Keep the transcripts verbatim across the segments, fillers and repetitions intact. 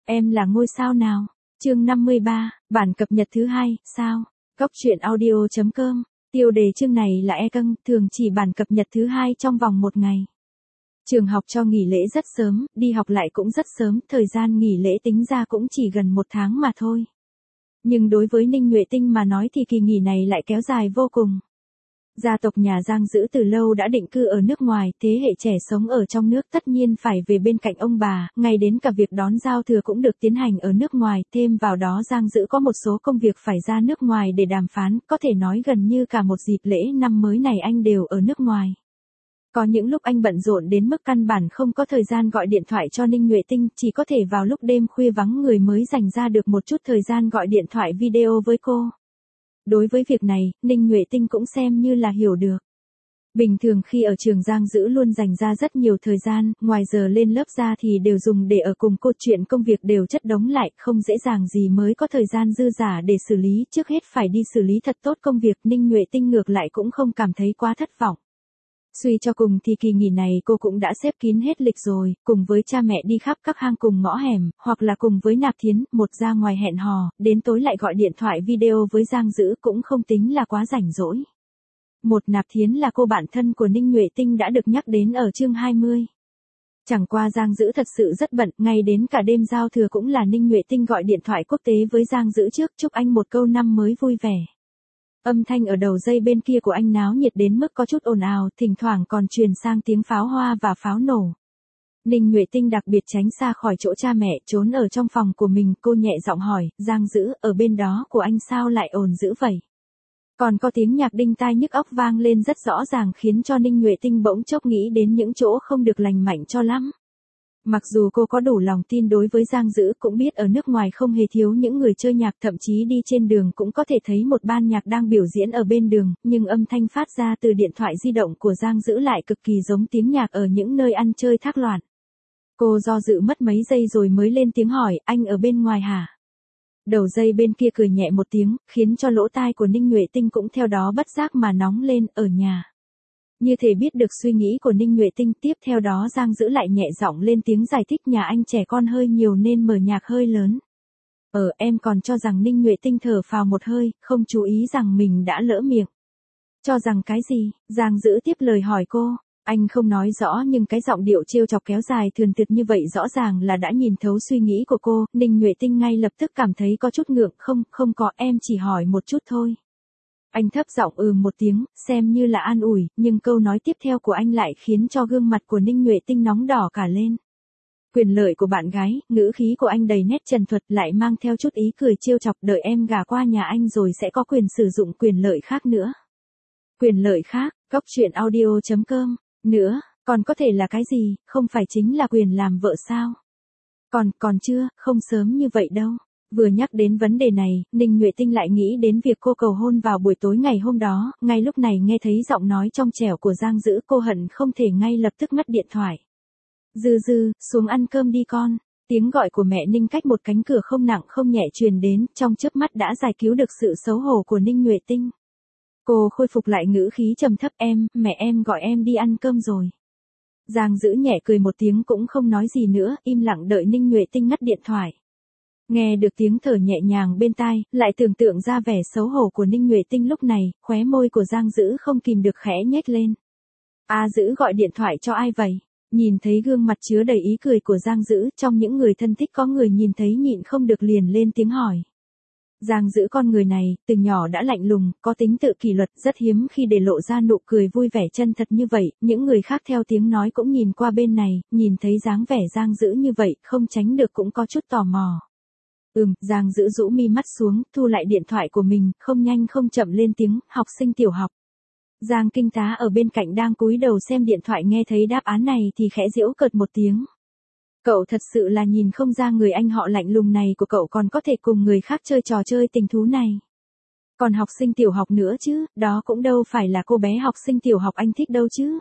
Em là ngôi sao nào? Chương năm mươi ba, bản cập nhật thứ hai, sao? Góc truyện audio chấm com. Tiêu đề chương này là e căng, thường chỉ bản cập nhật thứ hai trong vòng một ngày. Trường học cho nghỉ lễ rất sớm, đi học lại cũng rất sớm, thời gian nghỉ lễ tính ra cũng chỉ gần một tháng mà thôi. Nhưng đối với Ninh Nhuệ Tinh mà nói thì kỳ nghỉ này lại kéo dài vô cùng. Gia tộc nhà Giang Dữ từ lâu đã định cư ở nước ngoài, thế hệ trẻ sống ở trong nước tất nhiên phải về bên cạnh ông bà, ngay đến cả việc đón giao thừa cũng được tiến hành ở nước ngoài, thêm vào đó Giang Dữ có một số công việc phải ra nước ngoài để đàm phán, có thể nói gần như cả một dịp lễ năm mới này anh đều ở nước ngoài. Có những lúc anh bận rộn đến mức căn bản không có thời gian gọi điện thoại cho Ninh Nhuệ Tinh, chỉ có thể vào lúc đêm khuya vắng người mới dành ra được một chút thời gian gọi điện thoại video với cô. Đối với việc này, Ninh Nhuệ Tinh cũng xem như là hiểu được. Bình thường khi ở trường Giang Dữ luôn dành ra rất nhiều thời gian, ngoài giờ lên lớp ra thì đều dùng để ở cùng cô, chuyện công việc đều chất đống lại, không dễ dàng gì mới có thời gian dư dả để xử lý, trước hết phải đi xử lý thật tốt công việc, Ninh Nhuệ Tinh ngược lại cũng không cảm thấy quá thất vọng. Suy cho cùng thì kỳ nghỉ này cô cũng đã xếp kín hết lịch rồi, cùng với cha mẹ đi khắp các hang cùng ngõ hẻm, hoặc là cùng với Nạp Thiến, một ra ngoài hẹn hò, đến tối lại gọi điện thoại video với Giang Dữ cũng không tính là quá rảnh rỗi. Một Nạp Thiến là cô bạn thân của Ninh Nhuệ Tinh đã được nhắc đến ở chương hai mươi. Chẳng qua Giang Dữ thật sự rất bận, ngay đến cả đêm giao thừa cũng là Ninh Nhuệ Tinh gọi điện thoại quốc tế với Giang Dữ trước, chúc anh một câu năm mới vui vẻ. Âm thanh ở đầu dây bên kia của anh náo nhiệt đến mức có chút ồn ào, thỉnh thoảng còn truyền sang tiếng pháo hoa và pháo nổ. Ninh Nhuệ Tinh đặc biệt tránh xa khỏi chỗ cha mẹ, trốn ở trong phòng của mình, cô nhẹ giọng hỏi, Giang Dữ, ở bên đó của anh sao lại ồn dữ vậy? Còn có tiếng nhạc đinh tai nhức óc vang lên rất rõ ràng khiến cho Ninh Nhuệ Tinh bỗng chốc nghĩ đến những chỗ không được lành mạnh cho lắm. Mặc dù cô có đủ lòng tin đối với Giang Dữ, cũng biết ở nước ngoài không hề thiếu những người chơi nhạc, thậm chí đi trên đường cũng có thể thấy một ban nhạc đang biểu diễn ở bên đường, nhưng âm thanh phát ra từ điện thoại di động của Giang Dữ lại cực kỳ giống tiếng nhạc ở những nơi ăn chơi thác loạn. Cô do dự mất mấy giây rồi mới lên tiếng hỏi, anh ở bên ngoài hả? Đầu dây bên kia cười nhẹ một tiếng, khiến cho lỗ tai của Ninh Nhuệ Tinh cũng theo đó bất giác mà nóng lên, ở nhà. Như thể biết được suy nghĩ của Ninh Nhuệ Tinh, tiếp theo đó Giang Dữ lại nhẹ giọng lên tiếng giải thích, nhà anh trẻ con hơi nhiều nên mở nhạc hơi lớn. Ờ, em còn cho rằng Ninh Nhuệ Tinh thở phào một hơi, không chú ý rằng mình đã lỡ miệng. Cho rằng cái gì? Giang Dữ tiếp lời hỏi cô. Anh không nói rõ nhưng cái giọng điệu trêu chọc kéo dài thườn thượt như vậy rõ ràng là đã nhìn thấu suy nghĩ của cô, Ninh Nhuệ Tinh ngay lập tức cảm thấy có chút ngượng, không, không có, em chỉ hỏi một chút thôi. Anh thấp giọng ừ một tiếng, xem như là an ủi, nhưng câu nói tiếp theo của anh lại khiến cho gương mặt của Ninh Nhuệ Tinh nóng đỏ cả lên. Quyền lợi của bạn gái, ngữ khí của anh đầy nét trần thuật lại mang theo chút ý cười trêu chọc, đợi em gả qua nhà anh rồi sẽ có quyền sử dụng quyền lợi khác nữa. Quyền lợi khác, góc truyện audio chấm com, nữa, còn có thể là cái gì, không phải chính là quyền làm vợ sao? Còn, còn chưa, không sớm như vậy đâu. Vừa nhắc đến vấn đề này, Ninh Nhuệ Tinh lại nghĩ đến việc cô cầu hôn vào buổi tối ngày hôm đó, ngay lúc này nghe thấy giọng nói trong trẻo của Giang Dữ, cô hận không thể ngay lập tức ngắt điện thoại. Dư Dư, xuống ăn cơm đi con. Tiếng gọi của mẹ Ninh cách một cánh cửa không nặng không nhẹ truyền đến, trong chớp mắt đã giải cứu được sự xấu hổ của Ninh Nhuệ Tinh. Cô khôi phục lại ngữ khí trầm thấp, em, mẹ em gọi em đi ăn cơm rồi. Giang Dữ nhẹ cười một tiếng cũng không nói gì nữa, im lặng đợi Ninh Nhuệ Tinh ngắt điện thoại. Nghe được tiếng thở nhẹ nhàng bên tai, lại tưởng tượng ra vẻ xấu hổ của Ninh Nhuệ Tinh lúc này, khóe môi của Giang Dữ không kìm được khẽ nhếch lên. A Dữ gọi điện thoại cho ai vậy? Nhìn thấy gương mặt chứa đầy ý cười của Giang Dữ, trong những người thân thích có người nhìn thấy nhịn không được liền lên tiếng hỏi. Giang Dữ con người này, từ nhỏ đã lạnh lùng, có tính tự kỷ luật, rất hiếm khi để lộ ra nụ cười vui vẻ chân thật như vậy, những người khác theo tiếng nói cũng nhìn qua bên này, nhìn thấy dáng vẻ Giang Dữ như vậy, không tránh được cũng có chút tò mò. Ừm, Giang Dữ rũ mi mắt xuống, thu lại điện thoại của mình, không nhanh không chậm lên tiếng, học sinh tiểu học. Giang Kinh Tá ở bên cạnh đang cúi đầu xem điện thoại nghe thấy đáp án này thì khẽ giễu cợt một tiếng. Cậu thật sự là nhìn không ra người anh họ lạnh lùng này của cậu còn có thể cùng người khác chơi trò chơi tình thú này. Còn học sinh tiểu học nữa chứ, đó cũng đâu phải là cô bé học sinh tiểu học anh thích đâu chứ.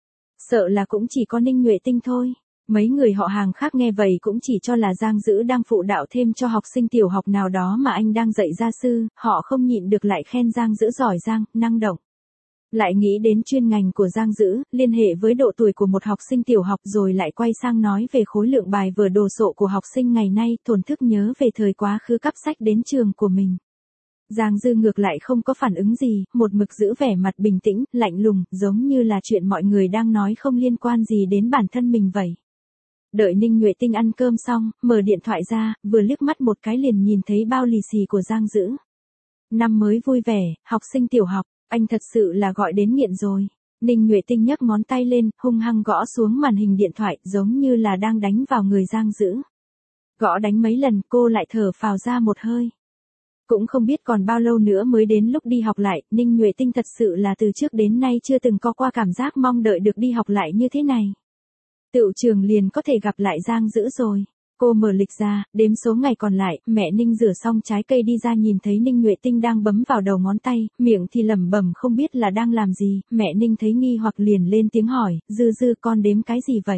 Sợ là cũng chỉ có Ninh Nhuệ Tinh thôi. Mấy người họ hàng khác nghe vậy cũng chỉ cho là Giang Dữ đang phụ đạo thêm cho học sinh tiểu học nào đó mà anh đang dạy gia sư, họ không nhịn được lại khen Giang Dữ giỏi giang, năng động. Lại nghĩ đến chuyên ngành của Giang Dữ, liên hệ với độ tuổi của một học sinh tiểu học rồi lại quay sang nói về khối lượng bài vở đồ sộ của học sinh ngày nay, thổn thức nhớ về thời quá khứ cắp sách đến trường của mình. Giang Dư ngược lại không có phản ứng gì, một mực giữ vẻ mặt bình tĩnh, lạnh lùng, giống như là chuyện mọi người đang nói không liên quan gì đến bản thân mình vậy. Đợi Ninh Nhuệ Tinh ăn cơm xong, mở điện thoại ra, vừa liếc mắt một cái liền nhìn thấy bao lì xì của Giang Dữ. Năm mới vui vẻ, học sinh tiểu học, anh thật sự là gọi đến nghiện rồi. Ninh Nhuệ Tinh nhấc ngón tay lên, hung hăng gõ xuống màn hình điện thoại, giống như là đang đánh vào người Giang Dữ. Gõ đánh mấy lần, cô lại thở phào ra một hơi. Cũng không biết còn bao lâu nữa mới đến lúc đi học lại, Ninh Nhuệ Tinh thật sự là từ trước đến nay chưa từng có qua cảm giác mong đợi được đi học lại như thế này. Tựu trường liền có thể gặp lại Giang Dữ rồi. Cô mở lịch ra, đếm số ngày còn lại, mẹ Ninh rửa xong trái cây đi ra nhìn thấy Ninh Nhuệ Tinh đang bấm vào đầu ngón tay, miệng thì lẩm bẩm không biết là đang làm gì, mẹ Ninh thấy nghi hoặc liền lên tiếng hỏi, Dư Dư con đếm cái gì vậy?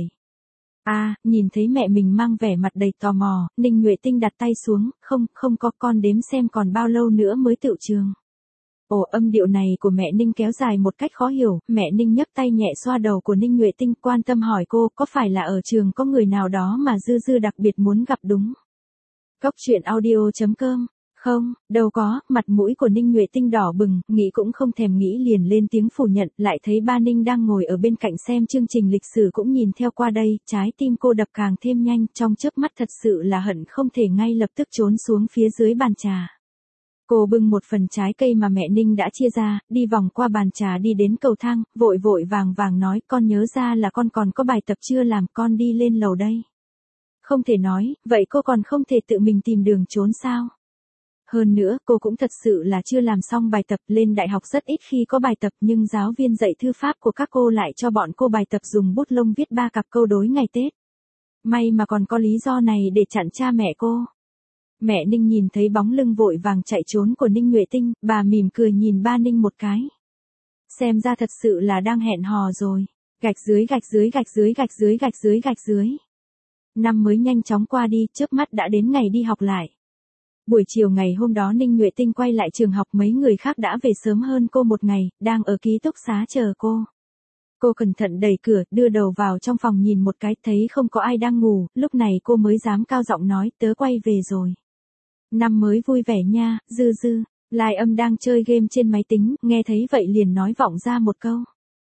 À, nhìn thấy mẹ mình mang vẻ mặt đầy tò mò, Ninh Nhuệ Tinh đặt tay xuống, không, không có con đếm xem còn bao lâu nữa mới tựu trường. Ồ, âm điệu này của mẹ Ninh kéo dài một cách khó hiểu, mẹ Ninh nhấc tay nhẹ xoa đầu của Ninh Nhuệ Tinh quan tâm hỏi cô có phải là ở trường có người nào đó mà Dư Dư đặc biệt muốn gặp đúng. Cốc truyện audio chấm com, không, đâu có, mặt mũi của Ninh Nhuệ Tinh đỏ bừng, nghĩ cũng không thèm nghĩ liền lên tiếng phủ nhận, lại thấy ba Ninh đang ngồi ở bên cạnh xem chương trình lịch sử cũng nhìn theo qua đây, trái tim cô đập càng thêm nhanh, trong chớp mắt thật sự là hận không thể ngay lập tức trốn xuống phía dưới bàn trà. Cô bưng một phần trái cây mà mẹ Ninh đã chia ra, đi vòng qua bàn trà đi đến cầu thang, vội vội vàng vàng nói con nhớ ra là con còn có bài tập chưa làm con đi lên lầu đây. Không thể nói, vậy cô còn không thể tự mình tìm đường trốn sao? Hơn nữa, cô cũng thật sự là chưa làm xong bài tập, lên đại học rất ít khi có bài tập nhưng giáo viên dạy thư pháp của các cô lại cho bọn cô bài tập dùng bút lông viết ba cặp câu đối ngày Tết. May mà còn có lý do này để chặn cha mẹ cô. Mẹ Ninh nhìn thấy bóng lưng vội vàng chạy trốn của Ninh Nhuệ Tinh, bà mỉm cười nhìn ba Ninh một cái. Xem ra thật sự là đang hẹn hò rồi. Gạch dưới gạch dưới gạch dưới gạch dưới gạch dưới gạch dưới. Năm mới nhanh chóng qua đi, chớp mắt đã đến ngày đi học lại. Buổi chiều ngày hôm đó Ninh Nhuệ Tinh quay lại trường học, mấy người khác đã về sớm hơn cô một ngày, đang ở ký túc xá chờ cô. Cô cẩn thận đẩy cửa, đưa đầu vào trong phòng nhìn một cái, thấy không có ai đang ngủ, lúc này cô mới dám cao giọng nói, tớ quay về rồi. Năm mới vui vẻ nha, Dư Dư. Lai Âm đang chơi game trên máy tính, nghe thấy vậy liền nói vọng ra một câu.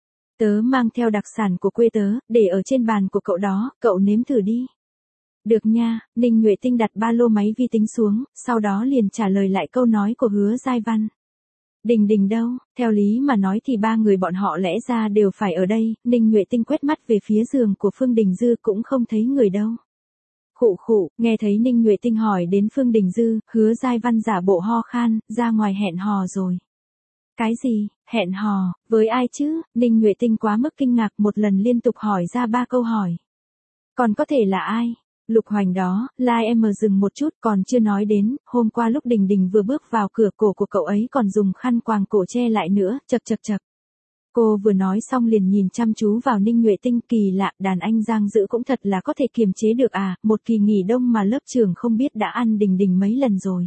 Tớ mang theo đặc sản của quê tớ, để ở trên bàn của cậu đó, cậu nếm thử đi. Được nha, Ninh Nhuệ Tinh đặt ba lô máy vi tính xuống, sau đó liền trả lời lại câu nói của Hứa Giai Văn. Đình Đình đâu, theo lý mà nói thì ba người bọn họ lẽ ra đều phải ở đây, Ninh Nhuệ Tinh quét mắt về phía giường của Phương Đình Dư cũng không thấy người đâu. Khụ khụ, nghe thấy Ninh Nhuệ Tinh hỏi đến Phương Đình Dư, Hứa Giai Văn giả bộ ho khan, ra ngoài hẹn hò rồi. Cái gì, hẹn hò, với ai chứ? Ninh Nhuệ Tinh quá mức kinh ngạc, một lần liên tục hỏi ra ba câu hỏi. Còn có thể là ai? Lục Hoành đó, Lai em dừng một chút, còn chưa nói đến, hôm qua lúc Đình Đình vừa bước vào cửa, cổ của cậu ấy còn dùng khăn quàng cổ che lại nữa, chật chật chật. Cô vừa nói xong liền nhìn chăm chú vào Ninh Nhuệ Tinh, kỳ lạ, đàn anh Giang Dữ cũng thật là có thể kiềm chế được à, một kỳ nghỉ đông mà lớp trưởng không biết đã ăn Đình Đình mấy lần rồi.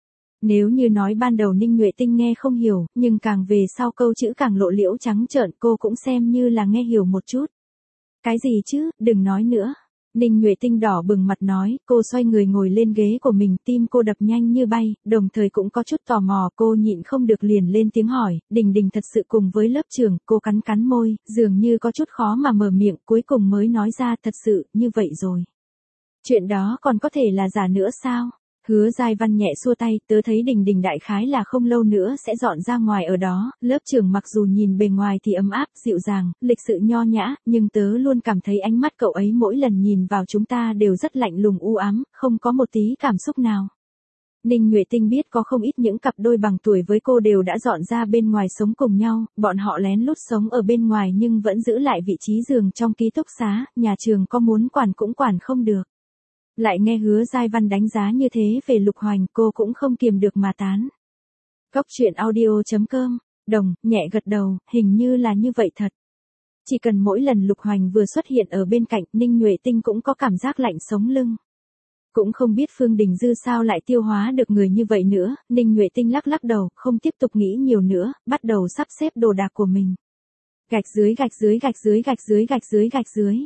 Nếu như nói ban đầu Ninh Nhuệ Tinh nghe không hiểu, nhưng càng về sau câu chữ càng lộ liễu trắng trợn, cô cũng xem như là nghe hiểu một chút. Cái gì chứ, đừng nói nữa. Ninh Nhuệ Tinh đỏ bừng mặt nói, cô xoay người ngồi lên ghế của mình, tim cô đập nhanh như bay, đồng thời cũng có chút tò mò, cô nhịn không được liền lên tiếng hỏi, Đình Đình thật sự cùng với lớp trưởng, cô cắn cắn môi, dường như có chút khó mà mở miệng, cuối cùng mới nói ra, thật sự, như vậy rồi. Chuyện đó còn có thể là giả nữa sao? Hứa Giai Văn nhẹ xua tay, tớ thấy Đình Đình đại khái là không lâu nữa sẽ dọn ra ngoài ở đó, lớp trưởng mặc dù nhìn bề ngoài thì ấm áp, dịu dàng, lịch sự nho nhã, nhưng tớ luôn cảm thấy ánh mắt cậu ấy mỗi lần nhìn vào chúng ta đều rất lạnh lùng u ám, không có một tí cảm xúc nào. Ninh Nhuệ Tinh biết có không ít những cặp đôi bằng tuổi với cô đều đã dọn ra bên ngoài sống cùng nhau, bọn họ lén lút sống ở bên ngoài nhưng vẫn giữ lại vị trí giường trong ký túc xá, nhà trường có muốn quản cũng quản không được. Lại nghe Hứa Giai Văn đánh giá như thế về Lục Hoành, cô cũng không kiềm được mà tán. Cốc truyện audio chấm com, đồng, nhẹ gật đầu, hình như là như vậy thật. Chỉ cần mỗi lần Lục Hoành vừa xuất hiện ở bên cạnh, Ninh Nhuệ Tinh cũng có cảm giác lạnh sống lưng. Cũng không biết Phương Đình Dư sao lại tiêu hóa được người như vậy nữa, Ninh Nhuệ Tinh lắc lắc đầu, không tiếp tục nghĩ nhiều nữa, bắt đầu sắp xếp đồ đạc của mình. Gạch dưới gạch dưới gạch dưới gạch dưới gạch dưới gạch dưới.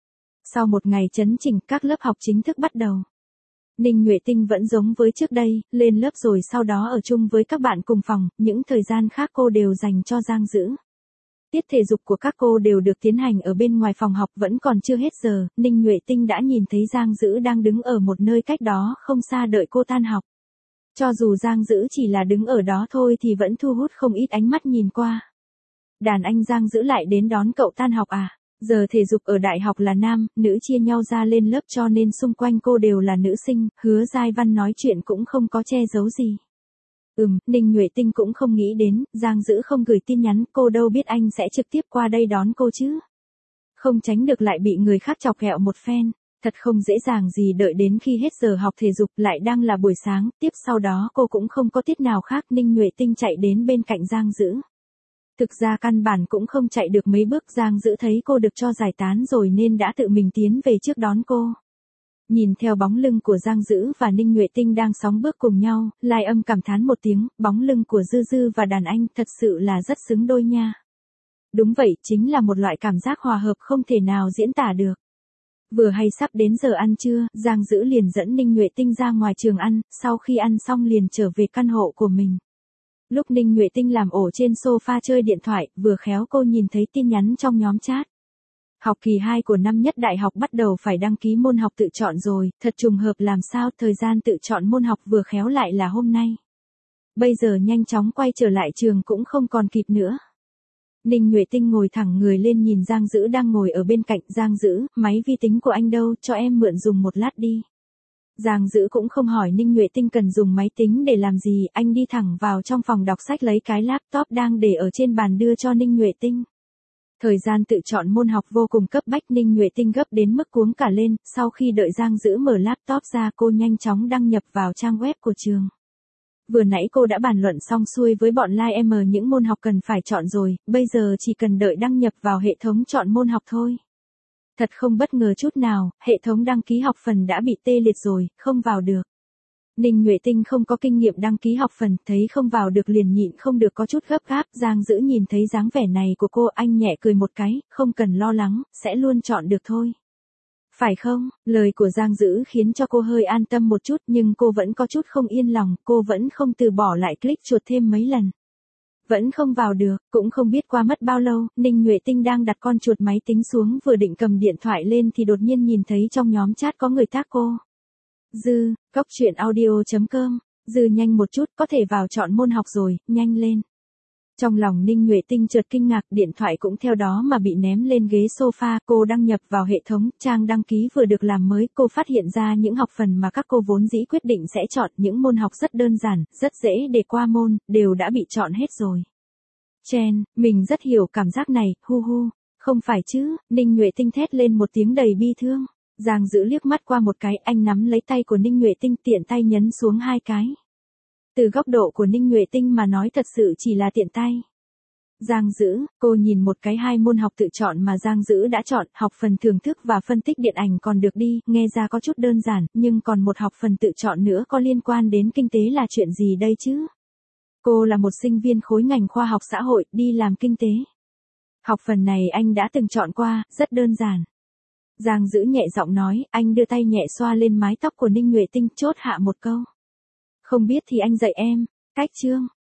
Sau một ngày chấn chỉnh, các lớp học chính thức bắt đầu. Ninh Nhuệ Tinh vẫn giống với trước đây, lên lớp rồi sau đó ở chung với các bạn cùng phòng, những thời gian khác cô đều dành cho Giang Dữ. Tiết thể dục của các cô đều được tiến hành ở bên ngoài phòng học, vẫn còn chưa hết giờ, Ninh Nhuệ Tinh đã nhìn thấy Giang Dữ đang đứng ở một nơi cách đó không xa đợi cô tan học. Cho dù Giang Dữ chỉ là đứng ở đó thôi thì vẫn thu hút không ít ánh mắt nhìn qua. Đàn anh Giang Dữ lại đến đón cậu tan học à? Giờ thể dục ở đại học là nam, nữ chia nhau ra lên lớp cho nên xung quanh cô đều là nữ sinh, Hứa Giai Văn nói chuyện cũng không có che giấu gì. Ừm, Ninh Nhuệ Tinh cũng không nghĩ đến, Giang Dữ không gửi tin nhắn, cô đâu biết anh sẽ trực tiếp qua đây đón cô chứ. Không tránh được lại bị người khác chọc ghẹo một phen, thật không dễ dàng gì đợi đến khi hết giờ học thể dục lại đang là buổi sáng, tiếp sau đó cô cũng không có tiết nào khác, Ninh Nhuệ Tinh chạy đến bên cạnh Giang Dữ. Thực ra căn bản cũng không chạy được mấy bước, Giang Dữ thấy cô được cho giải tán rồi nên đã tự mình tiến về trước đón cô. Nhìn theo bóng lưng của Giang Dữ và Ninh Nhuệ Tinh đang sóng bước cùng nhau, Lai Âm cảm thán một tiếng, bóng lưng của Dư Dư và đàn anh thật sự là rất xứng đôi nha. Đúng vậy, chính là một loại cảm giác hòa hợp không thể nào diễn tả được. Vừa hay sắp đến giờ ăn trưa, Giang Dữ liền dẫn Ninh Nhuệ Tinh ra ngoài trường ăn, sau khi ăn xong liền trở về căn hộ của mình. Lúc Ninh Nhuệ Tinh làm ổ trên sofa chơi điện thoại, vừa khéo cô nhìn thấy tin nhắn trong nhóm chat. Học kỳ hai của năm nhất đại học bắt đầu phải đăng ký môn học tự chọn rồi, thật trùng hợp làm sao thời gian tự chọn môn học vừa khéo lại là hôm nay. Bây giờ nhanh chóng quay trở lại trường cũng không còn kịp nữa. Ninh Nhuệ Tinh ngồi thẳng người lên nhìn Giang Dữ đang ngồi ở bên cạnh. Giang Dữ, máy vi tính của anh đâu, cho em mượn dùng một lát đi. Giang Dữ cũng không hỏi Ninh Nhuệ Tinh cần dùng máy tính để làm gì, anh đi thẳng vào trong phòng đọc sách lấy cái laptop đang để ở trên bàn đưa cho Ninh Nhuệ Tinh. Thời gian tự chọn môn học vô cùng cấp bách, Ninh Nhuệ Tinh gấp đến mức cuống cả lên, sau khi đợi Giang Dữ mở laptop ra cô nhanh chóng đăng nhập vào trang web của trường. Vừa nãy cô đã bàn luận xong xuôi với bọn Lai M những môn học cần phải chọn rồi, bây giờ chỉ cần đợi đăng nhập vào hệ thống chọn môn học thôi. Thật không bất ngờ chút nào, hệ thống đăng ký học phần đã bị tê liệt rồi, không vào được. Ninh Nhuệ Tinh không có kinh nghiệm đăng ký học phần, thấy không vào được liền nhịn không được có chút gấp gáp. Giang Dữ nhìn thấy dáng vẻ này của cô, anh nhẹ cười một cái, không cần lo lắng, sẽ luôn chọn được thôi. Phải không? Lời của Giang Dữ khiến cho cô hơi an tâm một chút, nhưng cô vẫn có chút không yên lòng, cô vẫn không từ bỏ lại click chuột thêm mấy lần. Vẫn không vào được, cũng không biết qua mất bao lâu, Ninh Nhuệ Tinh đang đặt con chuột máy tính xuống vừa định cầm điện thoại lên thì đột nhiên nhìn thấy trong nhóm chat có người tag cô. Dư, cóc truyện audio chấm com, Dư nhanh một chút, có thể vào chọn môn học rồi, nhanh lên. Trong lòng Ninh Nhuệ Tinh chợt kinh ngạc, điện thoại cũng theo đó mà bị ném lên ghế sofa, cô đăng nhập vào hệ thống, trang đăng ký vừa được làm mới, cô phát hiện ra những học phần mà các cô vốn dĩ quyết định sẽ chọn, những môn học rất đơn giản, rất dễ để qua môn, đều đã bị chọn hết rồi. Chen, mình rất hiểu cảm giác này, hu hu, không phải chứ, Ninh Nhuệ Tinh thét lên một tiếng đầy bi thương. Giang Dữ liếc mắt qua một cái, anh nắm lấy tay của Ninh Nhuệ Tinh tiện tay nhấn xuống hai cái. Từ góc độ của Ninh Nhuệ Tinh mà nói thật sự chỉ là tiện tay. Giang Dữ, cô nhìn một cái hai môn học tự chọn mà Giang Dữ đã chọn, học phần thưởng thức và phân tích điện ảnh còn được đi, nghe ra có chút đơn giản, nhưng còn một học phần tự chọn nữa có liên quan đến kinh tế là chuyện gì đây chứ? Cô là một sinh viên khối ngành khoa học xã hội, đi làm kinh tế. Học phần này anh đã từng chọn qua, rất đơn giản. Giang Dữ nhẹ giọng nói, anh đưa tay nhẹ xoa lên mái tóc của Ninh Nhuệ Tinh, chốt hạ một câu. Không biết thì anh dạy em, cách chương.